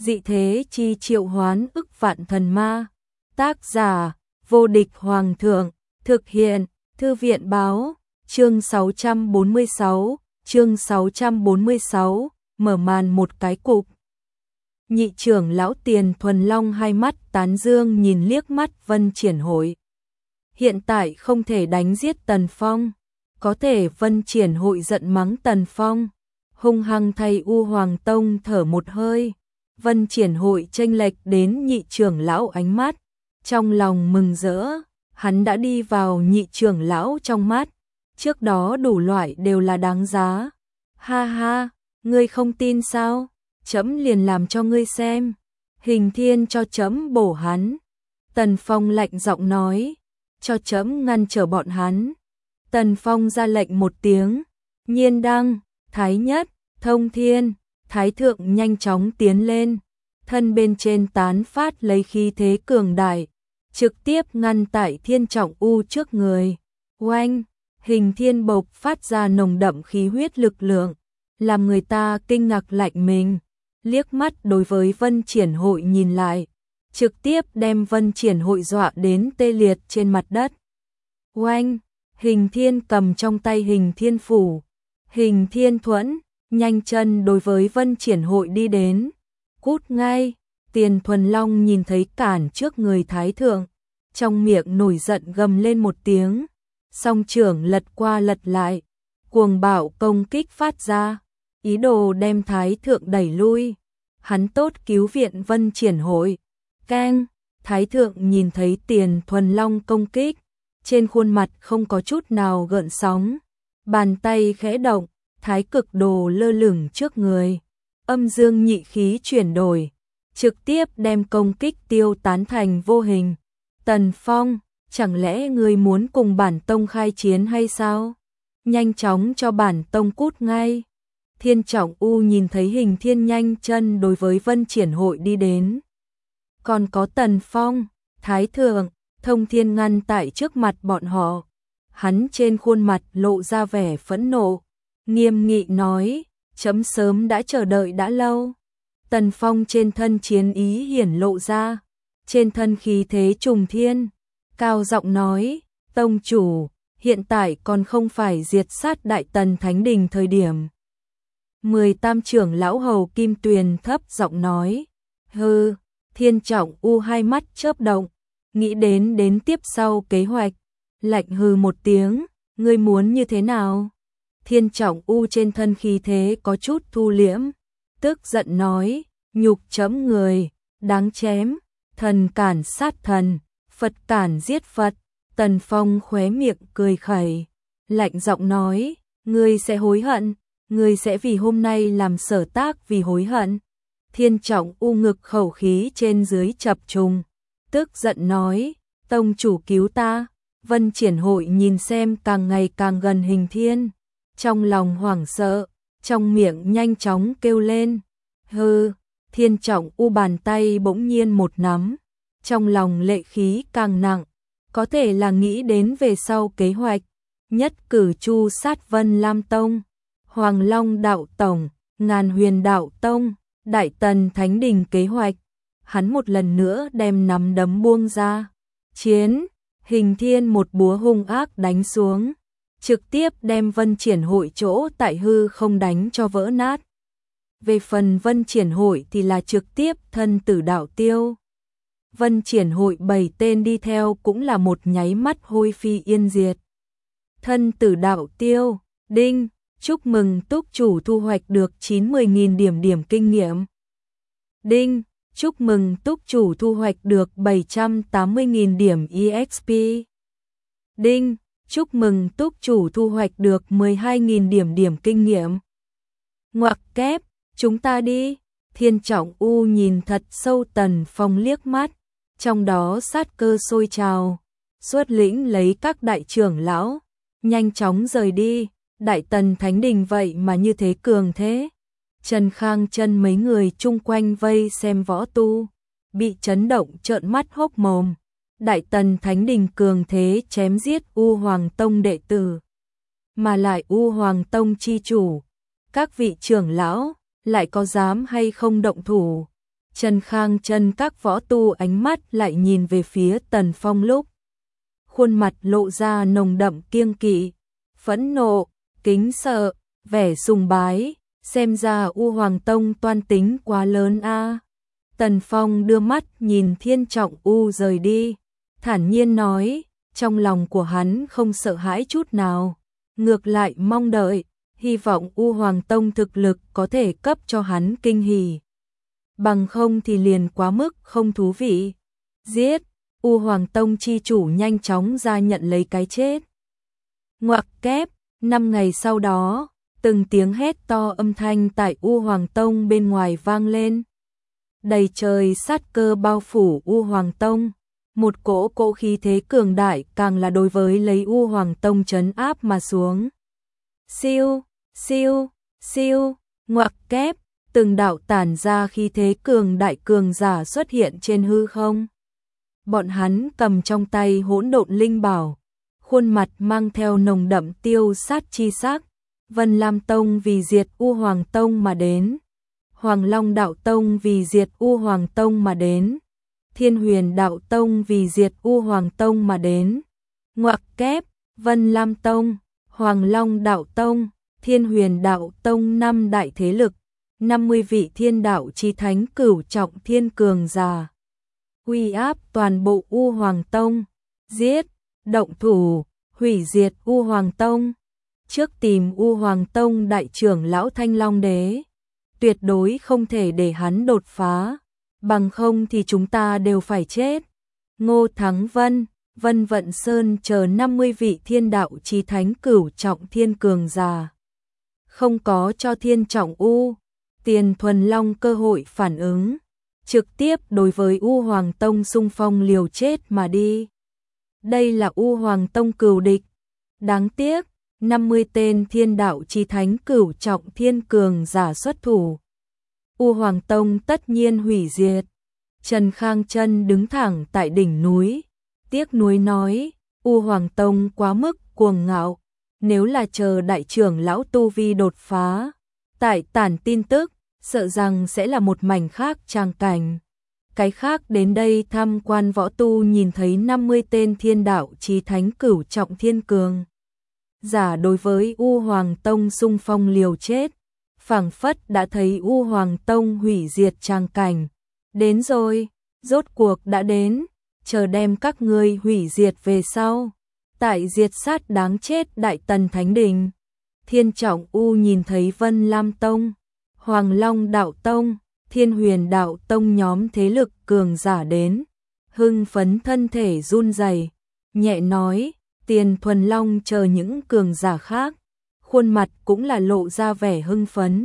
dị thế chi triệu hoán ức vạn thần ma. Tác giả, vô địch hoàng thượng, thực hiện, thư viện báo, chương 646, mở màn một cái cục. Nhị trưởng lão Tiền Thuần Long hai mắt tán dương nhìn liếc mắt Vân Triển Hội. Hiện tại không thể đánh giết Tần Phong, có thể Vân Triển Hội giận mắng Tần Phong, hung hăng thay U Hoàng Tông thở một hơi. Vân Triển Hội chênh lệch đến nhị trưởng lão ánh mắt, trong lòng mừng rỡ, hắn đã đi vào nhị trưởng lão trong mắt, trước đó đủ loại đều là đáng giá. Ha ha, ngươi không tin sao? Trẫm liền làm cho ngươi xem. Hình Thiên cho trẫm bổ hắn. Tần Phong lạnh giọng nói, cho trẫm ngăn trở bọn hắn. Tần Phong ra lệnh một tiếng, Nhiên Đăng, Thái Nhất, Thông Thiên, Thái Thượng nhanh chóng tiến lên, thân bên trên tán phát lấy khí thế cường đại, trực tiếp ngăn tại Thiên Trọng U trước người. Oanh, Hình Thiên bộc phát ra nồng đậm khí huyết lực lượng, làm người ta kinh ngạc lạnh mình, liếc mắt đối với Vân Triển Hội nhìn lại, trực tiếp đem Vân Triển Hội dọa đến tê liệt trên mặt đất. Oanh, Hình Thiên cầm trong tay Hình Thiên phủ, Hình Thiên thuẫn, nhanh chân đối với Vân Triển Hội đi đến. Cút ngay, Tiền Thuần Long nhìn thấy cản trước người Thái Thượng, trong miệng nổi giận gầm lên một tiếng, song trưởng lật qua lật lại, cuồng bạo công kích phát ra, ý đồ đem Thái Thượng đẩy lui. Hắn tốt cứu viện Vân Triển Hội. Keng, Thái Thượng nhìn thấy Tiền Thuần Long công kích, trên khuôn mặt không có chút nào gợn sóng, bàn tay khẽ động, thái cực đồ lơ lửng trước người, âm dương nhị khí chuyển đổi, trực tiếp đem công kích tiêu tán thành vô hình. Tần Phong, chẳng lẽ ngươi muốn cùng bản tông khai chiến hay sao? Nhanh chóng cho bản tông cút ngay. Thiên Trọng U nhìn thấy Hình Thiên nhanh chân đối với Vân Triển Hội đi đến. Còn có Tần Phong, Thái Thượng, Thông Thiên ngăn tại trước mặt bọn họ. Hắn trên khuôn mặt lộ ra vẻ phẫn nộ, nghiêm nghị nói, chấm sớm đã chờ đợi đã lâu. Tần Phong trên thân chiến ý hiển lộ ra, trên thân khí thế trùng thiên, cao giọng nói, tông chủ, hiện tại còn không phải diệt sát Đại Tần Thánh Đình thời điểm. 18 trưởng lão hầu Kim Tuyền thấp giọng nói, hừ. Thiên Trọng U hai mắt chớp động, nghĩ đến tiếp sau kế hoạch, lạnh hừ một tiếng, ngươi muốn như thế nào? Thiên Trọng U trên thân khí thế có chút thu liễm, tức giận nói, nhục chấm người, đáng chém, thần cản sát thần, Phật cản giết Phật. Tần Phong khóe miệng cười khẩy, lạnh giọng nói, ngươi sẽ hối hận, ngươi sẽ vì hôm nay làm sở tác vì hối hận. Thiên Trọng U ngực khẩu khí trên dưới chập trùng, tức giận nói, tông chủ cứu ta. Vân Triển Hội nhìn xem càng ngày càng gần Hình Thiên, trong lòng hoảng sợ, trong miệng nhanh chóng kêu lên, hừ. Thiên Trọng U bàn tay bỗng nhiên một nắm, trong lòng lệ khí càng nặng, có thể là nghĩ đến về sau kế hoạch, nhất cử chu sát Vân Lam Tông, Hoàng Long Đạo Tổng, Ngàn Huyền Đạo Tông, Đại Tần Thánh Đình kế hoạch. Hắn một lần nữa đem nắm đấm buông ra, chiến. Hình Thiên một búa hung ác đánh xuống, trực tiếp đem Vân Triển Hội chỗ tại hư không đánh cho vỡ nát. Về phần Vân Triển Hội thì là trực tiếp thân tử đạo tiêu. Vân Triển Hội 7 tên đi theo cũng là một nháy mắt hôi phi yên diệt. Thân tử đạo tiêu, đinh, chúc mừng túc chủ thu hoạch được 90.000 điểm kinh nghiệm. Đinh, chúc mừng túc chủ thu hoạch được 780.000 điểm EXP. Đinh, chúc mừng túc chủ thu hoạch được 12.000 điểm kinh nghiệm. Ngoặc kép, chúng ta đi. Thiên Trọng U nhìn thật sâu Tần Phong liếc mắt, trong đó sát cơ sôi trào, xuất lĩnh lấy các đại trưởng lão, nhanh chóng rời đi. Đại Tần Thánh Đình vậy mà như thế cường thế. Trần Khang Chân mấy người chung quanh vây xem võ tu, bị chấn động trợn mắt hốc mồm. Đại Tần Thánh Đình cường thế chém giết U Hoàng Tông đệ tử, mà lại U Hoàng Tông chi chủ, các vị trưởng lão lại có dám hay không động thủ? Trần Khang Chân các võ tu ánh mắt lại nhìn về phía Tần Phong lúc. Khuôn mặt lộ ra nồng đậm kiêng kỵ, phẫn nộ, kính sợ, vẻ sùng bái, xem ra U Hoàng Tông toan tính quá lớn a. Tần Phong đưa mắt nhìn Thiên Trọng U rời đi, thản nhiên nói, trong lòng của hắn không sợ hãi chút nào, ngược lại mong đợi, hy vọng U Hoàng Tông thực lực có thể cấp cho hắn kinh hỉ. Bằng không thì liền quá mức không thú vị. Giết, U Hoàng Tông chi chủ nhanh chóng ra nhận lấy cái chết. Ngoặc kép, 5 ngày sau đó, từng tiếng hét to âm thanh tại U Hoàng Tông bên ngoài vang lên. Đầy trời sát cơ bao phủ U Hoàng Tông, một cỗ khí thế cường đại càng là đối với lấy U Hoàng Tông trấn áp mà xuống. Siêu, siêu, siêu, ngoặc kép, từng đạo tản ra khí thế cường đại cường giả xuất hiện trên hư không. Bọn hắn cầm trong tay hỗn độn linh bảo, khuôn mặt mang theo nồng đậm tiêu sát chi sắc. Vân Lam Tông vì diệt U Hoàng Tông mà đến, Hoàng Long Đạo Tông vì diệt U Hoàng Tông mà đến, Thiên Huyền Đạo Tông vì diệt U Hoàng Tông mà đến. Ngoặc kép, Vân Lam Tông, Hoàng Long Đạo Tông, Thiên Huyền Đạo Tông 5 đại thế lực, 50 vị thiên đạo chí thánh cửu trọng thiên cường giả. Uy áp toàn bộ U Hoàng Tông, giết, động thủ, hủy diệt U Hoàng Tông. Trước tìm U Hoàng Tông đại trưởng lão Thanh Long Đế, tuyệt đối không thể để hắn đột phá, bằng không thì chúng ta đều phải chết. Ngô Thắng Vân, Vân Vận Sơn chờ 50 vị thiên đạo chí thánh cửu trọng thiên cường giả. Không có cho Thiên Trọng U, Tiền Thuần Long cơ hội phản ứng, trực tiếp đối với U Hoàng Tông xung phong liều chết mà đi. Đây là U Hoàng Tông cừu địch. Đáng tiếc, 50 tên thiên đạo chí thánh cửu trọng thiên cường giả xuất thủ. U Hoàng Tông tất nhiên hủy diệt. Trần Khang Chân đứng thẳng tại đỉnh núi, tiếc nuối nói, U Hoàng Tông quá mức cuồng ngạo, nếu là chờ đại trưởng lão tu vi đột phá, tại tản tin tức, sợ rằng sẽ là một mảnh khác tràng cảnh. Cái khác đến đây tham quan võ tu nhìn thấy 50 tên thiên đạo chí thánh cửu trọng thiên cường giả đối với U Hoàng Tông xung phong liều chết, phảng phất đã thấy U Hoàng Tông hủy diệt tràng cảnh. Đến rồi, rốt cuộc đã đến, chờ đem các ngươi hủy diệt về sau. Tại diệt sát đáng chết Đại Tần Thánh Đình, Thiên Trọng U nhìn thấy Vân Lam Tông, Hoàng Long Đạo Tông, Thiên Huyền Đạo Tông nhóm thế lực cường giả đến, hưng phấn thân thể run rẩy, nhẹ nói, Tiền Thuần Long chờ những cường giả khác, khuôn mặt cũng là lộ ra vẻ hưng phấn.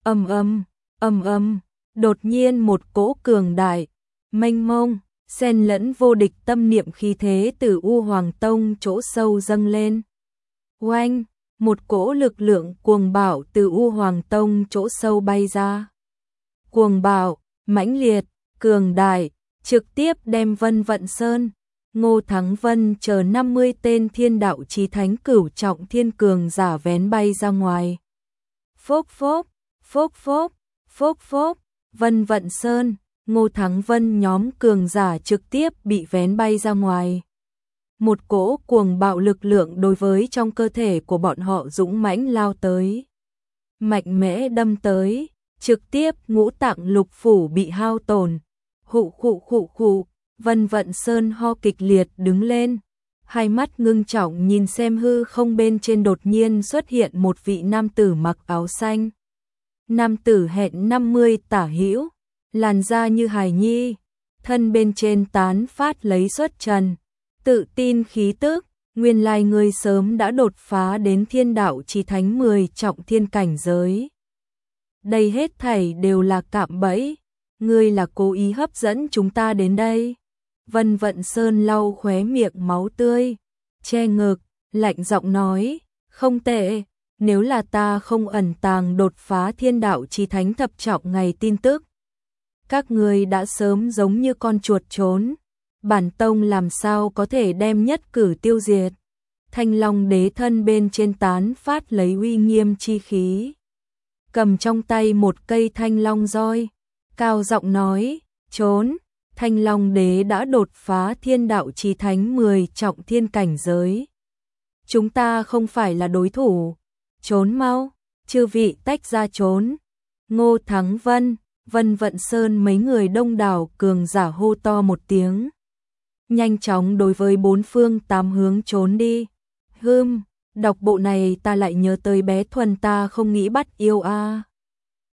Đột nhiên một cỗ cường đại, mênh mông, xen lẫn vô địch tâm niệm khí thế từ U Hoàng Tông chỗ sâu dâng lên. Oanh, một cỗ lực lượng cuồng bạo từ U Hoàng Tông chỗ sâu bay ra. Cuồng bạo, mãnh liệt, cường đại, trực tiếp đem Vân Vận Sơn, Ngô Thắng Vân chờ 50 tên thiên đạo chí thánh cửu trọng thiên cường giả vén bay ra ngoài. Phốc phốc, phốc phốc, phốc phốc, Vân Vận Sơn, Ngô Thắng Vân nhóm cường giả trực tiếp bị vén bay ra ngoài. Một cỗ cuồng bạo lực lượng đối với trong cơ thể của bọn họ dũng mãnh lao tới. Mạnh mẽ đâm tới, trực tiếp ngũ tạng lục phủ bị hao tổn. Khụ, Vân Vận Sơn ho kịch liệt đứng lên. Hai mắt ngưng trọng nhìn xem hư không bên trên đột nhiên xuất hiện một vị nam tử mặc áo xanh. Nam tử hẹn 50 tả hữu, làn da như hài nhi, thân bên trên tán phát lấy xuất trần, tự tin khí tức, nguyên lai ngươi sớm đã đột phá đến thiên đạo chí thánh 10 trọng thiên cảnh giới. Đây hết thảy đều là cạm bẫy, ngươi là cố ý hấp dẫn chúng ta đến đây. Vân Vận Sơn lau khóe miệng máu tươi, che ngực, lạnh giọng nói, không tệ, nếu là ta không ẩn tàng đột phá thiên đạo chí thánh thập trọng ngày tin tức, các ngươi đã sớm giống như con chuột trốn, bản tông làm sao có thể đem nhất cử tiêu diệt. Thanh Long Đế thân bên trên tán phát lấy uy nghiêm chi khí, cầm trong tay một cây thanh long roi, cao giọng nói, trốn, Thanh Long Đế đã đột phá thiên đạo chí thánh 10 trọng thiên cảnh giới. Chúng ta không phải là đối thủ, trốn mau, chư vị tách ra trốn. Ngô Thắng Vân, Vân Vận Sơn mấy người đông đảo cường giả hô to một tiếng. Nhanh chóng đối với bốn phương tám hướng trốn đi. Đọc bộ này ta lại nhớ tới bé Thuần ta không nghĩ bắt yêu a.